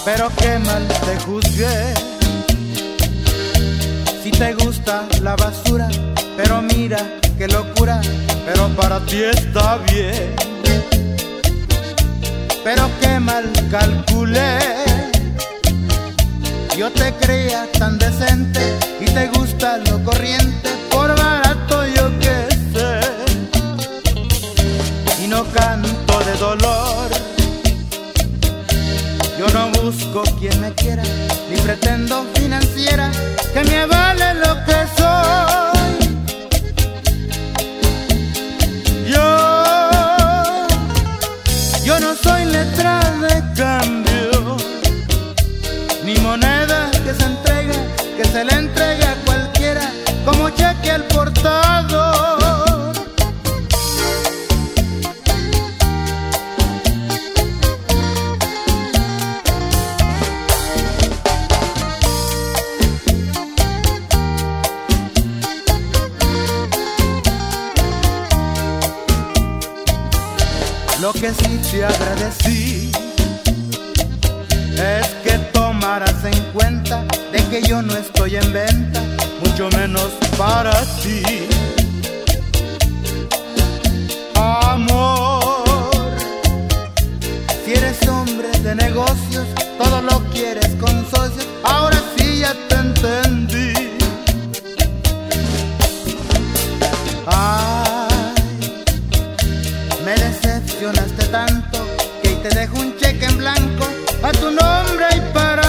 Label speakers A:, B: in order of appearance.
A: pero qué mal te juzgué. Si te gusta la basura, pero mira qué locura, pero para ti está bien. Pero qué mal calculé, yo te creía tan decente y te gusta lo corriente, por barato yo que sé. Y no canto de dolor, yo no busco quien me quiera, ni pretendo financiera que me avale lo que soy. Yo no soy letra de cambio, ni moneda que se entrega, que se le entrega a cualquiera, como cheque al portador. Lo que sí te agradecí es que tomaras en cuenta de que yo no estoy en venta, mucho menos para ti. Amor, si eres hombre de negocios, todo lo quieres con socios, ahora sí ya te entendí. Me decepcionaste tanto que te dejo un cheque en blanco a tu nombre y para